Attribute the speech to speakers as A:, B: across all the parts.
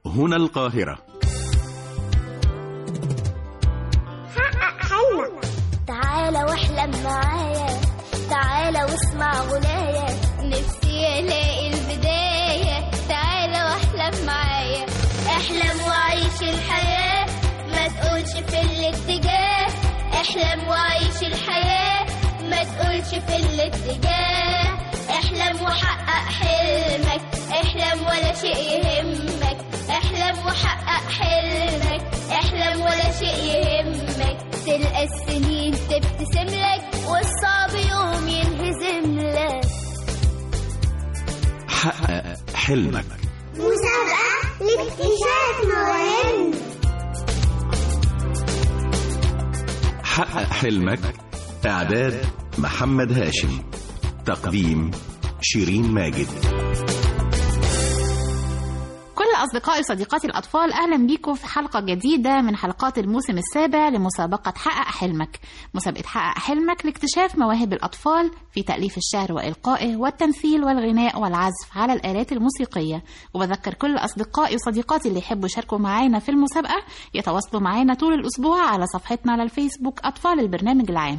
A: هنا القاهرة.
B: حقق حلمك، تعالى واحلم معايا، تعالى واسمع غنايا، نفسي الاقي البداية، تعالى واحلم معايا، احلم وعيش الحياة، ما تقولش في الاتجاه، احلم وعيش الحياة، ما تقولش في الاتجاه، احلم وحقق حلمك، احلم ولا شيء يهمك، احلم وحقق حلمك، احلم ولا شيء يهمك، تلقى السنين تبتسم لك والصعب يوم ينهزم لك.
A: حقق حلمك،
B: مسابقة لاكتشاف مواهب.
A: حقق حلمك، إعداد محمد هاشم، تقديم شيرين ماجد.
C: كل أصدقائي وصديقاتي الأطفال، أهلا بيكم في حلقة جديدة من حلقات الموسم السابع لمسابقة حقق حلمك. مسابقة حقق حلمك لاكتشاف مواهب الأطفال في تأليف الشعر وإلقائه والتمثيل والغناء والعزف على الآلات الموسيقية. وبذكر كل أصدقائي وصديقاتي اللي يحبوا يشاركوا معانا في المسابقة يتواصلوا معانا طول الأسبوع على صفحتنا على الفيسبوك أطفال البرنامج العام.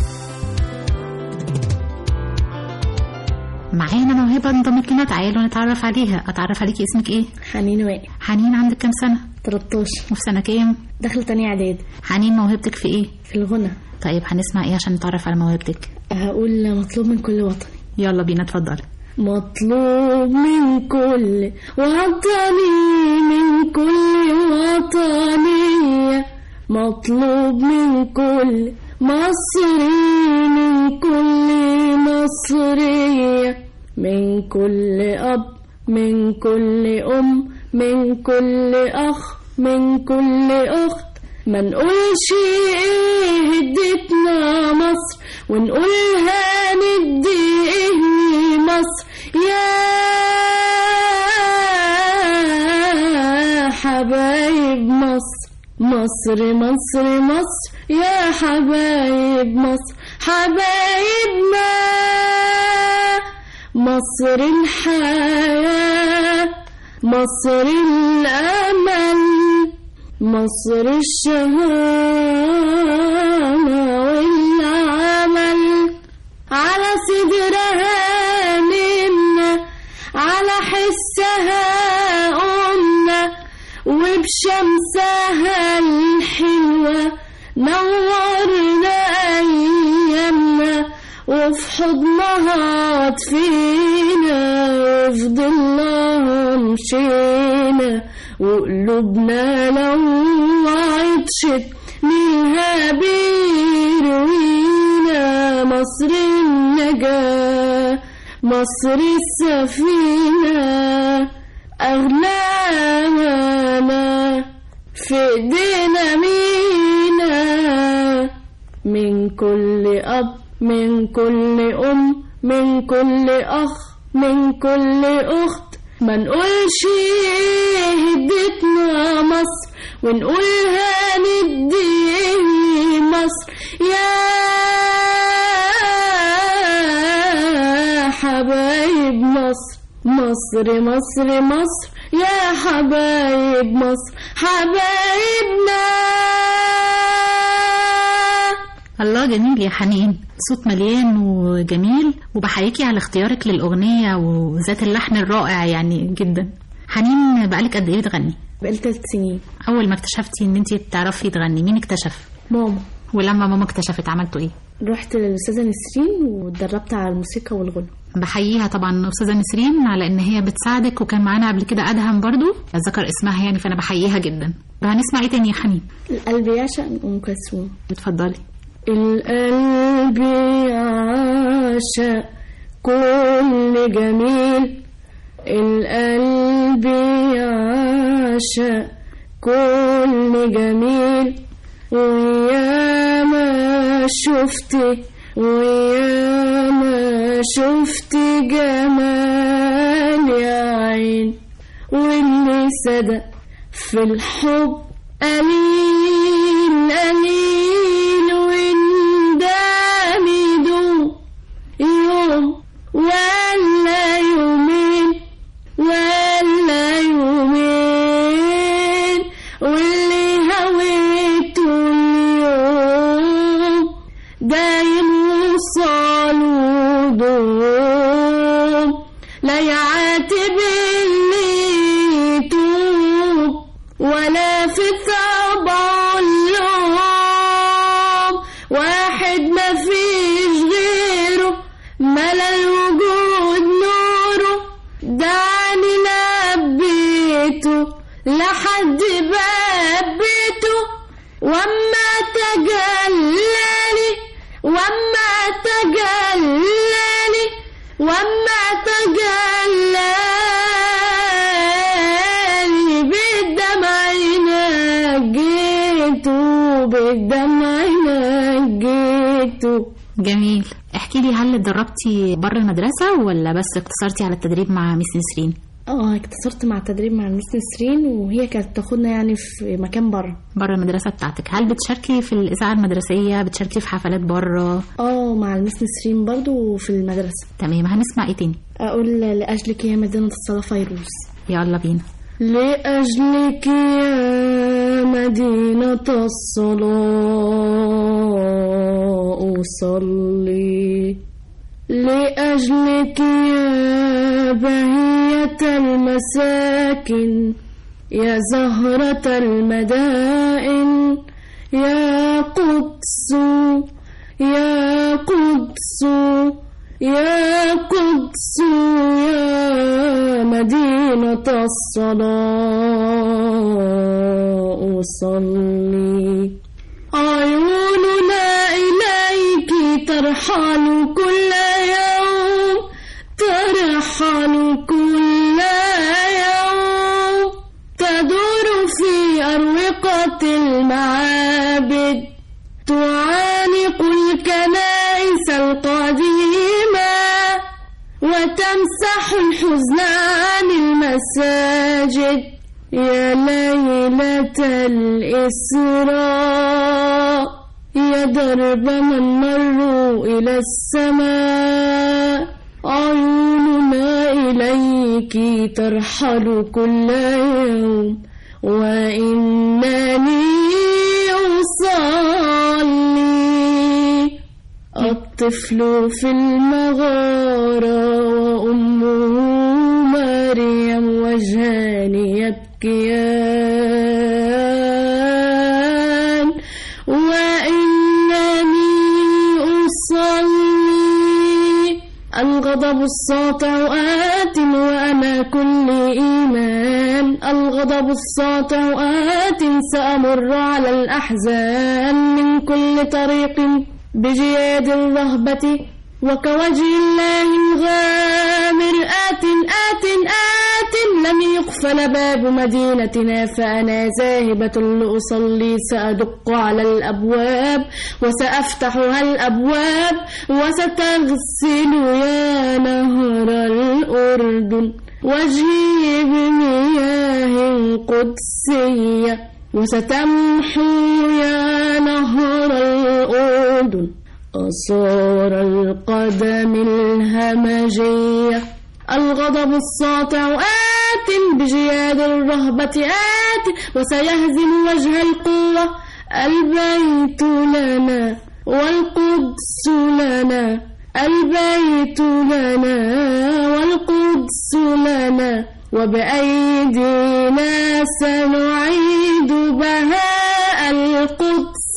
C: معانا موهبة انضمت لنا، تعالوا نتعرف عليها. أتعرف عليكي، اسمك إيه؟
D: حنين وائل.
C: حنين، عندك كام سنة؟
D: 13.
C: وفي سنة كام؟
D: داخل تانية إعداد.
C: حنين، موهبتك في إيه؟
D: في الغنى.
C: طيب هنسمع إيه عشان نتعرف على موهبتك؟
D: هقول مطلوب من كل وطني.
C: يلا بينا، اتفضل.
D: مطلوب من كل وطني، من كل وطنية، مطلوب من كل مصري، من كل مصرية، من كل أب، من كل أم، من كل أخ، من كل أخت، ما نقولش إيه هدتنا مصر، ونقولها ندي إيه مصر، يا حبايب مصر، مصر مصر مصر، يا حبايب مصر، حبايبنا، مصر الحياة، مصر الأمل، مصر الشهامة والعمل، على صدرها نمنا، على حسها قمنا، وبشمسها الحلوة نورنا أيامنا، وفي حضنها طفينا، وفي ضلها مشينا، وقلوبنا لو عطشت منها بيروينا، مصر النجاة، مصر السفينة، أغلى أمانة في إيدينا مينا، من كل أب، من كل أم، من كل أخ، من كل أخت، ما نقولش هدتنا مصر، ونقولها ندي مصر، يا حبايب مصر، مصر مصر مصر، يا حبايب مصر، حبايبنا.
C: الله، جميل يا حنين، صوت مليان وجميل، وبحييكي على اختيارك للأغنية وذات اللحن الرائع يعني جدا. حنين، بقالك قد ايه بتغني؟
D: بقالي 3 سنين.
C: أول ما اكتشفتي ان انتي تعرفي تغني مين اكتشف؟
D: ماما.
C: ولما ماما اكتشفت عملتوا ايه؟
D: رحت للأستاذة نسرين واتدربت على الموسيقى والغنى.
C: بحييها طبعا أستاذة نسرين على ان هي بتساعدك، وكان معانا قبل كده أدهم برضو اتذكر اسمها يعني، فأنا بحييها جدا. هنسمع ايه تاني يا حنين؟
D: القلب يعشق أم كلثوم.
C: اتفضلي.
D: القلب يعشق كل جميل، القلب يعشق كل جميل، ويا ما شفتي، ويا ما شفتي جمال يا عين، واللي صدق في الحب قليل قليل، وندم يدوم يوم ولا يومين، ولا يومين، لحد باب بيته وما تجلالي وما تجلالي وما تجلالي بالدمع نجيته بالدمع نجيته.
C: جميل. احكي لي، هل اتدربتي بره المدرسة ولا بس اقتصرتي على التدريب مع ميس نسرين؟
D: اقتصرت مع التدريب مع ميس نسرين، وهي كانت تاخدنا يعني في مكان بره
C: المدرسة بتاعتك. هل بتشاركي في الإذاعة المدرسية؟ بتشاركي في حفلات بره؟
D: مع الميس نسرين برضو في المدرسة.
C: تمام. هنسمع ايه تاني؟
D: اقول لأجلك يا مدينة الصلاة فيروز.
C: يلا بينا.
D: لأجلك يا مدينة الصلاة أصلي، لأجلك يا بهية المساكن، يا زهرة المدائن، يا قدس يا قدس يا قدس يا مدينة الصلاة أصلي. عيوننا إليك ترحل كل يوم، ترحل كل يوم، تدور في أروقة المعابد، تعانق الكنائس القديمة، وتمسح الحزن عن المساجد. يا ليلة الإسراء، يا درب من مروا إلى السماء، عيوننا إليك ترحل كل يوم، وإنني أصلي. الطفل في المغارة وأمه مريم وجهان يبكيان، وإنني أصلي. الغضب الساطع آت وأنا كل إيمان، الغضب الساطع آت، سأمر على الأحزان من كل طريق بجياد الرهبة، وكوجه الله الغامر آت آت آت، لم يقفل باب مدينتنا فأنا ذاهبة لأصلي. سأدق على الأبواب وسأفتحها الأبواب، وستغسل يا نهر الأردن وجهي بمياه قدسية، وستمحو يا نهر الأردن آثار القدم الهمجية. الغضب الساطع آت بجياد الرهبة آت، وسيهزم وجه القوة. البيت لنا والقدس لنا، البيت لنا والقدس لنا، وبأيدينا سنعيد بهاء القدس،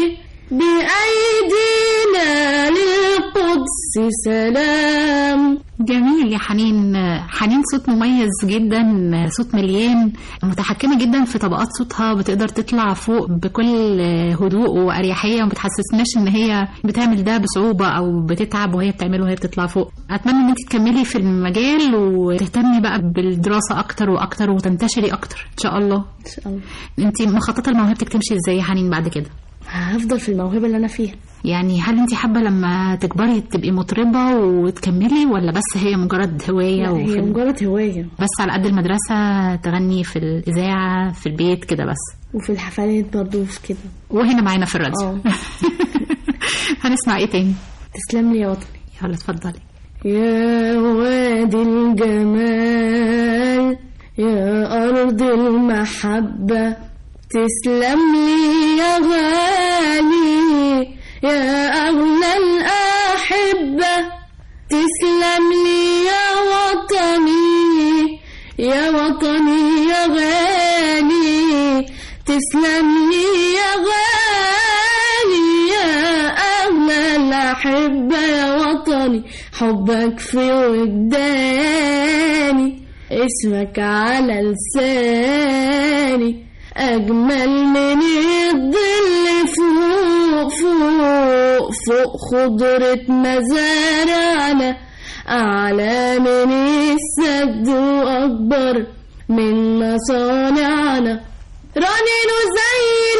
D: بأيدينا للقدس سلام.
C: جميل يا حنين. حنين صوت مميز جدا، صوت مليان، متحكمة جدا في طبقات صوتها، بتقدر تطلع فوق بكل هدوء وأريحية، وما بتحسسناش ان هي بتعمل ده بصعوبة او بتتعب وهي بتعمله وهي بتطلع فوق. اتمنى ان انت تكملي في المجال وتهتمي بقى بالدراسة اكتر واكتر وتنتشري اكتر ان شاء الله.
D: ان شاء الله.
C: انت مخططة لموهبتك تمشي ازاي يا حنين بعد كده؟
D: هفضل في الموهبة اللي انا فيها.
C: يعني هل انت حابة لما تكبري تبقي مطربة وتكملي، ولا بس هي مجرد هواية؟
D: هي مجرد هواية
C: بس على قد المدرسة تغني في الإذاعة في البيت كده بس،
D: وفي الحفلات برضو في كده،
C: وهنا معانا في الراديو. هنسمع ايه تاني؟
D: تسلم لي يا وطني.
C: يلا اتفضلي.
D: يا وادي الجمال، يا أرض المحبة، تسلم لي يا غالي، يا أغلى الأحبة، تسلم لي يا وطني، يا وطني يا غالي، تسلم لي يا غالي، يا أغلى الأحبة، يا وطني حبك في وجداني. اسمك على لساني أجمل من الظل فوق فوق فوق خضرة مزارعنا أعلى من السد وأكبر من مصانعنا رنينه زي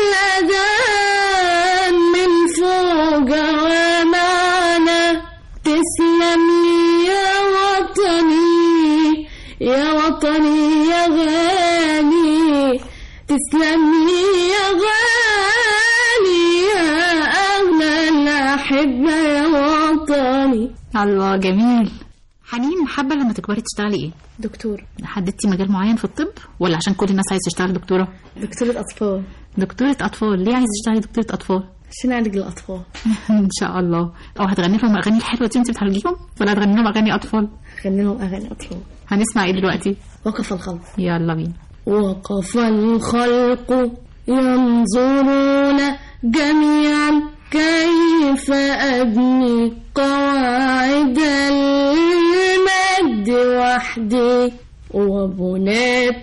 D: الأذان من فوق جوامعنا تسلم لي يا وطني يا وطني يا غالي تسلم لي يا غالي يا أغلى الأحبة يا وطني.
C: الله جميل. حنين، حابة لما تكبري تشتغلي ايه؟
D: دكتور.
C: حددتي مجال معين في الطب ولا عشان كل الناس عايزة تشتغل دكتورة؟
D: دكتورة أطفال.
C: دكتورة أطفال، ليه عايزة تشتغلي دكتورة أطفال؟
D: عشان أعالج الأطفال.
C: إن شاء الله. أو هتغني لهم أغاني الحلوة دي أنت بتعالجيهم ولا هتغني لهم أغاني أطفال؟
D: هغني لهم أغاني أطفال.
C: هنسمع ايه دلوقتي؟
D: وقف الخلق.
C: يلا بينا.
D: وقف الخلق ينظرون جميعا كيف أبني قواعد المجد وحدي وبناة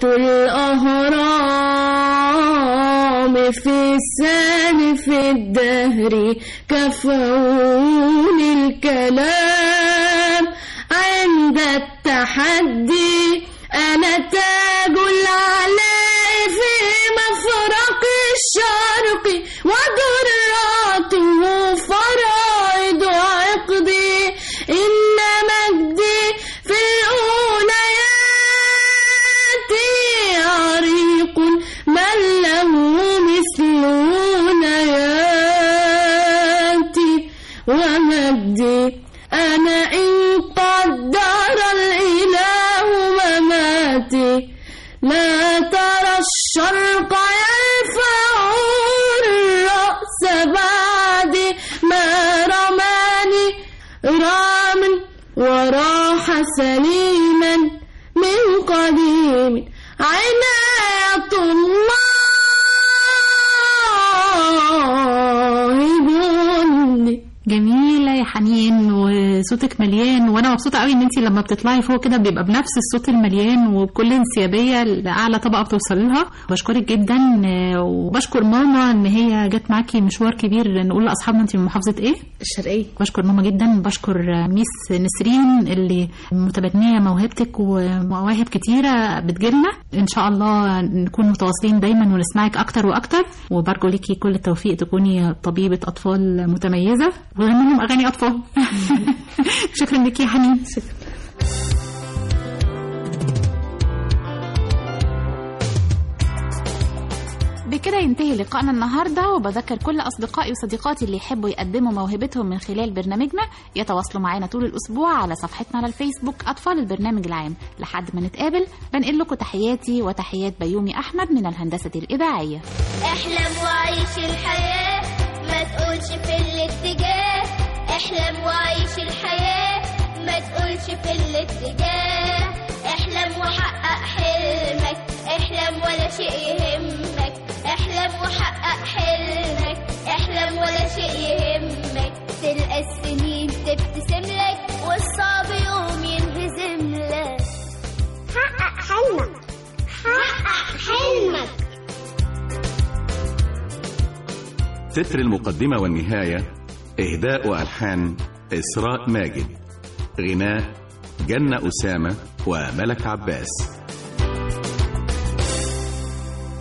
D: الأهرام في سالف الدهر كفون الكلام عند التحدي أنا تاج العلاء في مفرق الشرق ودراته فرائض عقدي إن مجدي في الأوليات عريق من له مثل أولياتي ومجدي أنا إن قدر الإله مماتي لا ترى الشرق يرفع الرأس بعد ما رماني رام وراح سليما من قديم عناية الله بني.
C: جميلة يا حنين وصوتك مليان، وانا مبسوطة قوي ان انتي لما بتطلعي فوق كده بيبقى بنفس الصوت المليان وبكل انسيابية لأعلى طبقة بتوصل لها. بشكرك جدا وبشكر ماما ان هي جت معاكي مشوار كبير. نقول لاصحابنا انتي من محافظة ايه؟
D: الشرقية.
C: بشكر ماما جدا. بشكر ميس نسرين اللي متبنية موهبتك ومواهب كتيرة بتجيلنا. ان شاء الله نكون متواصلين دايما ونسمعك اكتر واكتر، وبرجو ليكي كل التوفيق تكوني طبيبة اطفال متميزة وغني لهم اغاني اطفال. شكرا لك يا حنين.
D: شكرا.
C: بكده ينتهي لقائنا النهاردة، وبذكر كل أصدقائي وصديقاتي اللي يحبوا يقدموا موهبتهم من خلال برنامجنا يتواصلوا معنا طول الأسبوع على صفحتنا على الفيسبوك أطفال البرنامج العام. لحد ما نتقابل بنقل لكم تحياتي وتحيات بيومي أحمد من الهندسة الإذاعية.
B: احلم وعيش الحياة ما تقولش في الاتجاه، احلم وعيش الحياة ما تقولش في الاتجاه، احلم وحقق حلمك، احلم ولا شيء يهمك، احلم وحقق حلمك، احلم ولا شيء يهمك، تلقى السنين تبتسم لك والصعب يوم ينهزم لك. حقق حلمك، حقق حلمك.
A: تتر المقدمة والنهاية إهداء وألحان إسراء ماجد، غناء جنة أسامة وملك عباس.